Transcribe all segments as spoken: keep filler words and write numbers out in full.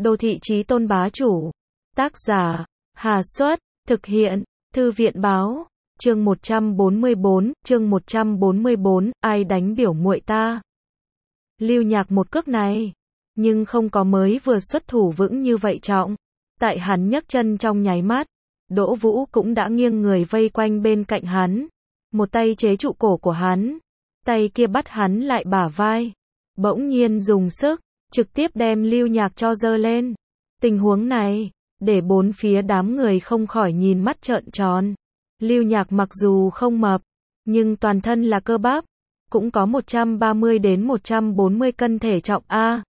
Đô thị chí tôn bá chủ. Tác giả, Hà Xuất, thực hiện, Thư viện báo, chương một trăm bốn mươi bốn, chương một trăm bốn mươi bốn, ai đánh biểu muội ta. Lưu Nhạc một cước này, nhưng không có mới vừa xuất thủ vững như vậy trọng. Tại hắn nhấc chân trong nháy mắt, Đỗ Vũ cũng đã nghiêng người vây quanh bên cạnh hắn. Một tay chế trụ cổ của hắn, tay kia bắt hắn lại bả vai. Bỗng nhiên dùng sức, trực tiếp đem Lưu Nhạc cho giơ lên. Tình huống này, để bốn phía đám người không khỏi nhìn mắt trợn tròn. Lưu Nhạc mặc dù không mập, nhưng toàn thân là cơ bắp, cũng có một trăm ba mươi đến một trăm bốn mươi cân thể trọng a.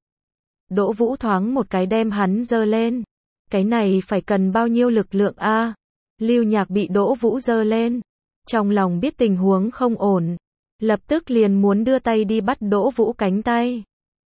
Đỗ Vũ thoáng một cái đem hắn giơ lên. Cái này phải cần bao nhiêu lực lượng a? Lưu Nhạc bị Đỗ Vũ giơ lên, trong lòng biết tình huống không ổn, lập tức liền muốn đưa tay đi bắt Đỗ Vũ cánh tay.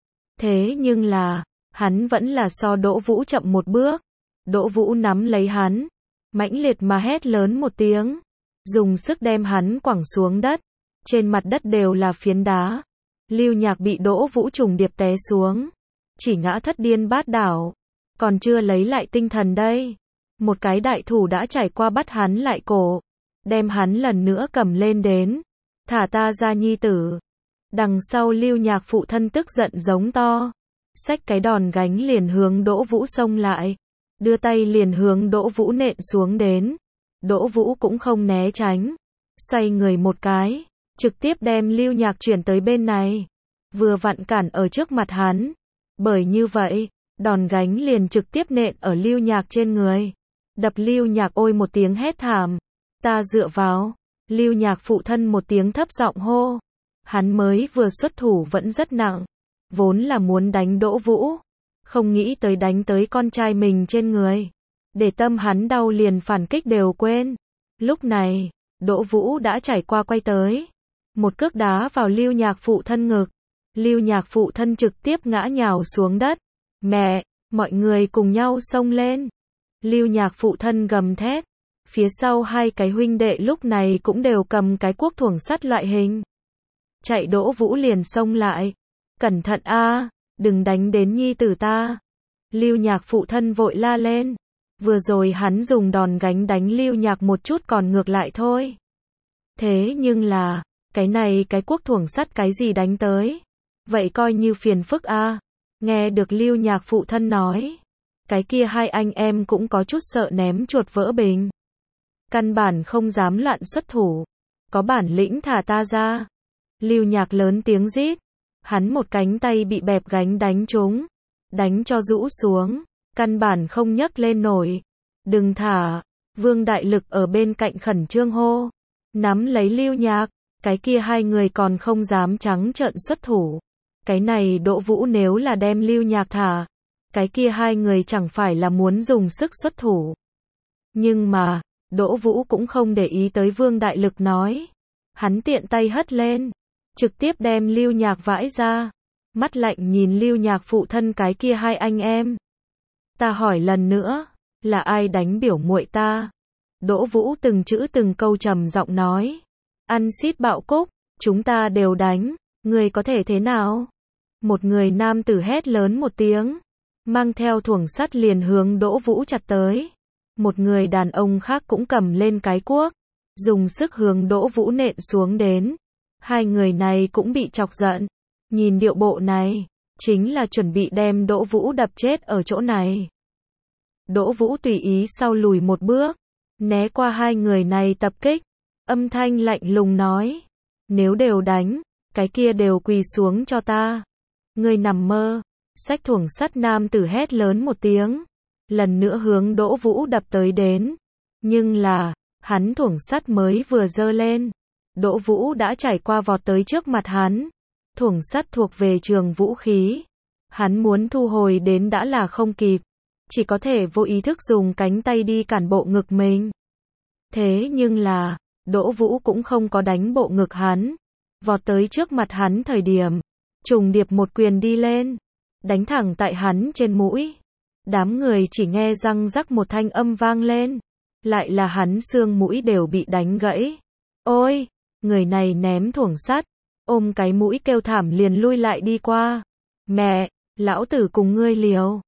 Thế nhưng là, hắn vẫn là so Đỗ Vũ chậm một bước. Đỗ Vũ nắm lấy hắn, mãnh liệt mà hét lớn một tiếng, dùng sức đem hắn quẳng xuống đất. Trên mặt đất đều là phiến đá. Lưu Nhạc bị Đỗ Vũ trùng điệp té xuống, chỉ ngã thất điên bát đảo, còn chưa lấy lại tinh thần đây. Một cái đại thủ đã trải qua bắt hắn lại cổ, đem hắn lần nữa cầm lên đến. Thả ta ra nhi tử. Đằng sau Lưu Nhạc phụ thân tức giận giống to, xách cái đòn gánh liền hướng Đỗ Vũ xông lại, đưa tay liền hướng Đỗ Vũ nện xuống đến. Đỗ Vũ cũng không né tránh, xoay người một cái, trực tiếp đem Lưu Nhạc chuyển tới bên này, vừa vặn cản ở trước mặt hắn. Bởi như vậy, đòn gánh liền trực tiếp nện ở Lưu Nhạc trên người, đập Lưu Nhạc ôi một tiếng hét thảm. Ta dựa vào. Lưu Nhạc phụ thân một tiếng thấp giọng hô. Hắn mới vừa xuất thủ vẫn rất nặng, vốn là muốn đánh Đỗ Vũ, không nghĩ tới đánh tới con trai mình trên người, để tâm hắn đau liền phản kích đều quên. Lúc này, Đỗ Vũ đã trải qua quay tới, một cước đá vào Lưu Nhạc phụ thân ngực. Lưu Nhạc phụ thân trực tiếp ngã nhào xuống đất. Mẹ, mọi người cùng nhau xông lên. Lưu Nhạc phụ thân gầm thét. Phía sau hai cái huynh đệ lúc này cũng đều cầm cái cuốc thuổng sắt loại hình. Chạy. Đỗ Vũ liền xông lại. Cẩn thận a, đừng đánh đến nhi tử ta. Lưu Nhạc phụ thân vội la lên. Vừa rồi hắn dùng đòn gánh đánh Lưu Nhạc một chút còn ngược lại thôi. Thế nhưng là, cái này cái cuốc thuổng sắt cái gì đánh tới? Vậy coi như phiền phức a. Nghe được Lưu Nhạc phụ thân nói, cái kia hai anh em cũng có chút sợ ném chuột vỡ bình. Căn bản không dám loạn xuất thủ. Có bản lĩnh thả ta ra. Lưu Nhạc lớn tiếng rít. Hắn một cánh tay bị bẹp gánh đánh trúng, đánh cho rũ xuống, căn bản không nhấc lên nổi. Đừng thả. Vương Đại Lực ở bên cạnh khẩn trương hô. Nắm lấy Lưu Nhạc. Cái kia hai người còn không dám trắng trợn xuất thủ. Cái này Đỗ Vũ nếu là đem Lưu Nhạc thả, cái kia hai người chẳng phải là muốn dùng sức xuất thủ. Nhưng mà, Đỗ Vũ cũng không để ý tới Vương Đại Lực nói. Hắn tiện tay hất lên, trực tiếp đem Lưu Nhạc vãi ra. Mắt lạnh nhìn Lưu Nhạc phụ thân cái kia hai anh em. Ta hỏi lần nữa, là ai đánh biểu muội ta? Đỗ Vũ từng chữ từng câu trầm giọng nói. Ăn xít bạo cúc, chúng ta đều đánh, người có thể thế nào? Một người nam tử hét lớn một tiếng, mang theo thuổng sắt liền hướng Đỗ Vũ chặt tới. Một người đàn ông khác cũng cầm lên cái cuốc, dùng sức hướng Đỗ Vũ nện xuống đến. Hai người này cũng bị chọc giận, nhìn điệu bộ này, chính là chuẩn bị đem Đỗ Vũ đập chết ở chỗ này. Đỗ Vũ tùy ý sau lùi một bước, né qua hai người này tập kích, âm thanh lạnh lùng nói. Nếu đều đánh, cái kia đều quỳ xuống cho ta. Ngươi nằm mơ. Xách thuổng sắt nam tử hét lớn một tiếng, lần nữa hướng Đỗ Vũ đập tới đến. Nhưng là, hắn thuổng sắt mới vừa giơ lên, Đỗ Vũ đã trải qua vọt tới trước mặt hắn. Thuổng sắt thuộc về trường vũ khí, hắn muốn thu hồi đến đã là không kịp, chỉ có thể vô ý thức dùng cánh tay đi cản bộ ngực mình. Thế nhưng là, Đỗ Vũ cũng không có đánh bộ ngực hắn, vọt tới trước mặt hắn thời điểm, trùng điệp một quyền đi lên, đánh thẳng tại hắn trên mũi. Đám người chỉ nghe răng rắc một thanh âm vang lên, lại là hắn xương mũi đều bị đánh gãy. Ôi, người này ném thuổng sắt, ôm cái mũi kêu thảm liền lui lại đi qua. Mẹ, lão tử cùng ngươi liều.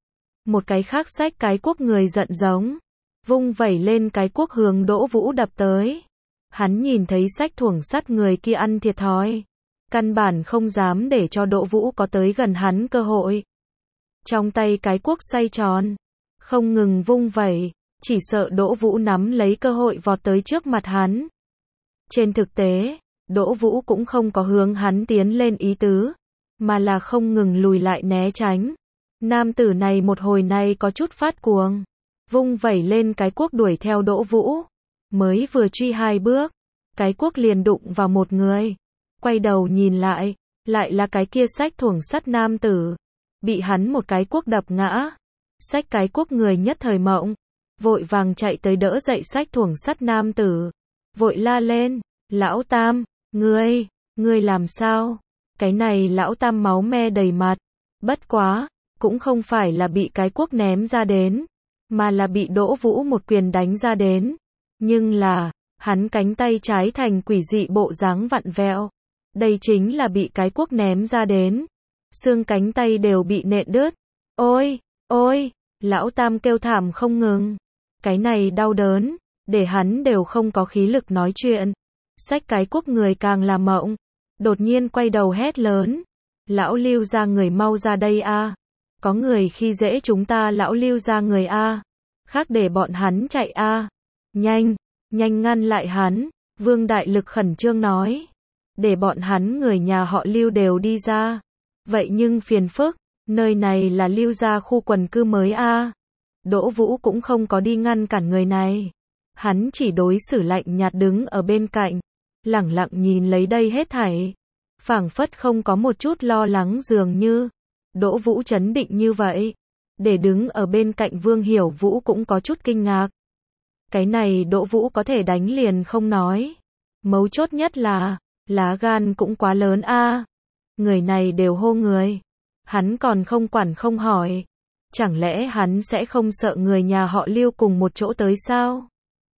Một cái khác xách cái cuốc người giận giống, vung vẩy lên cái cuốc hướng Đỗ Vũ đập tới. Hắn nhìn thấy xách thuổng sắt người kia ăn thiệt thòi, căn bản không dám để cho Đỗ Vũ có tới gần hắn cơ hội. Trong tay cái cuốc xoay tròn, không ngừng vung vẩy, chỉ sợ Đỗ Vũ nắm lấy cơ hội vọt tới trước mặt hắn. Trên thực tế, Đỗ Vũ cũng không có hướng hắn tiến lên ý tứ, mà là không ngừng lùi lại né tránh. Nam tử này một hồi này có chút phát cuồng, vung vẩy lên cái cuốc đuổi theo Đỗ Vũ. Mới vừa truy hai bước, cái cuốc liền đụng vào một người. Quay đầu nhìn lại, lại là cái kia xách thuổng sắt nam tử. Bị hắn một cái cuốc đập ngã. Xách cái cuốc người nhất thời mộng, vội vàng chạy tới đỡ dậy xách thuổng sắt nam tử. Vội la lên, lão Tam, ngươi, ngươi làm sao? Cái này lão Tam máu me đầy mặt. Bất quá, cũng không phải là bị cái cuốc ném ra đến, mà là bị Đỗ Vũ một quyền đánh ra đến. Nhưng là, hắn cánh tay trái thành quỷ dị bộ dáng vặn vẹo. Đây chính là bị cái cuốc ném ra đến. Xương cánh tay đều bị nện đứt. Ôi, ôi, lão Tam kêu thảm không ngừng. Cái này đau đớn, để hắn đều không có khí lực nói chuyện. Xách cái cuốc người càng là mộng. Đột nhiên quay đầu hét lớn. Lão Lưu ra người mau ra đây a. Có người khi dễ chúng ta lão Lưu ra người a. Khác để bọn hắn chạy a. Nhanh, nhanh ngăn lại hắn. Vương Đại Lực khẩn trương nói. Để bọn hắn người nhà họ Lưu đều đi ra. Vậy nhưng phiền phức, nơi này là Lưu gia khu quần cư mới a. Đỗ Vũ cũng không có đi ngăn cản người này. Hắn chỉ đối xử lạnh nhạt đứng ở bên cạnh, lẳng lặng nhìn lấy đây hết thảy. Phảng phất không có một chút lo lắng dường như. Đỗ Vũ trấn định như vậy. Để đứng ở bên cạnh Vương Hiểu Vũ cũng có chút kinh ngạc. Cái này Đỗ Vũ có thể đánh liền không nói. Mấu chốt nhất là, lá gan cũng quá lớn a. Người này đều hô người. Hắn còn không quản không hỏi. Chẳng lẽ hắn sẽ không sợ người nhà họ Lưu cùng một chỗ tới sao?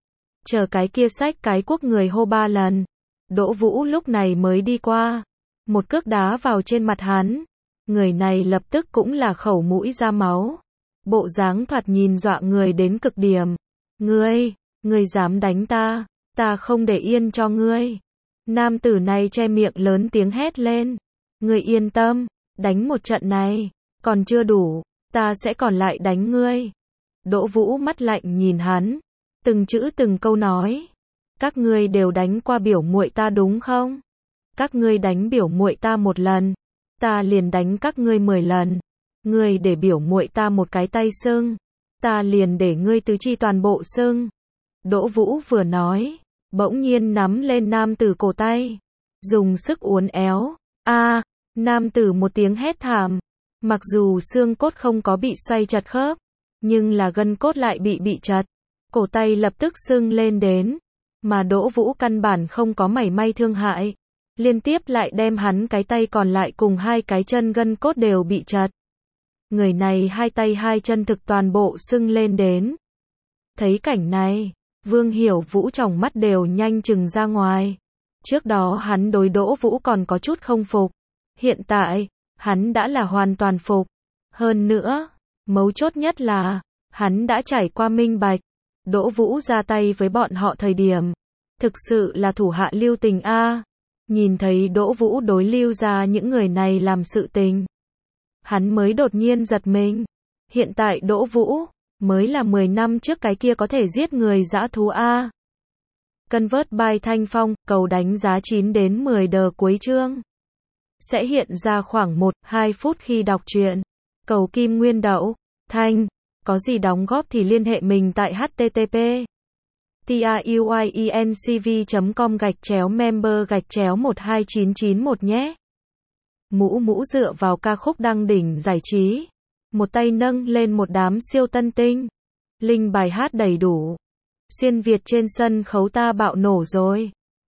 Chờ cái kia xách cái cuốc người hô ba lần. Đỗ Vũ lúc này mới đi qua. Một cước đá vào trên mặt hắn. Người này lập tức cũng là khẩu mũi ra máu. Bộ dáng thoạt nhìn dọa người đến cực điểm. Ngươi, ngươi dám đánh ta, ta không để yên cho ngươi. Nam tử này che miệng lớn tiếng hét lên. Ngươi yên tâm, đánh một trận này, còn chưa đủ, ta sẽ còn lại đánh ngươi. Đỗ Vũ mắt lạnh nhìn hắn, từng chữ từng câu nói. Các ngươi đều đánh qua biểu muội ta đúng không? Các ngươi đánh biểu muội ta một lần, ta liền đánh các ngươi mười lần. Ngươi để biểu muội ta một cái tay sưng, ta liền để ngươi tứ chi toàn bộ sưng. Đỗ Vũ vừa nói, bỗng nhiên nắm lên nam tử cổ tay, dùng sức uốn éo. A, nam tử một tiếng hét thảm. Mặc dù xương cốt không có bị xoay chặt khớp, nhưng là gân cốt lại bị bị chặt. Cổ tay lập tức sưng lên đến, mà Đỗ Vũ căn bản không có mảy may thương hại. Liên tiếp lại đem hắn cái tay còn lại cùng hai cái chân gân cốt đều bị chặt. Người này hai tay hai chân thực toàn bộ sưng lên đến. Thấy cảnh này, Vương Hiểu Vũ tròng mắt đều nhanh chừng ra ngoài. Trước đó hắn đối Đỗ Vũ còn có chút không phục. Hiện tại, hắn đã là hoàn toàn phục. Hơn nữa, mấu chốt nhất là, hắn đã trải qua minh bạch. Đỗ Vũ ra tay với bọn họ thời điểm. Thực sự là thủ hạ lưu tình a. Nhìn thấy Đỗ Vũ đối lưu ra những người này làm sự tình. Hắn mới đột nhiên giật mình. Hiện tại Đỗ Vũ, mới là mười năm trước cái kia có thể giết người dã thú a. Convert by Thanh Phong, cầu đánh giá chín đến mười đờ cuối chương. Sẽ hiện ra khoảng một đến hai phút khi đọc truyện. Cầu Kim Nguyên Đậu, Thanh, có gì đóng góp thì liên hệ mình tại h t t p truyencv chấm com gạch chéo member gạch chéo một hai chín chín một nhé. Mũ mũ dựa vào ca khúc đăng đỉnh giải trí. Một tay nâng lên một đám siêu tân tinh. Linh bài hát đầy đủ. Xuyên Việt trên sân khấu ta bạo nổ rồi.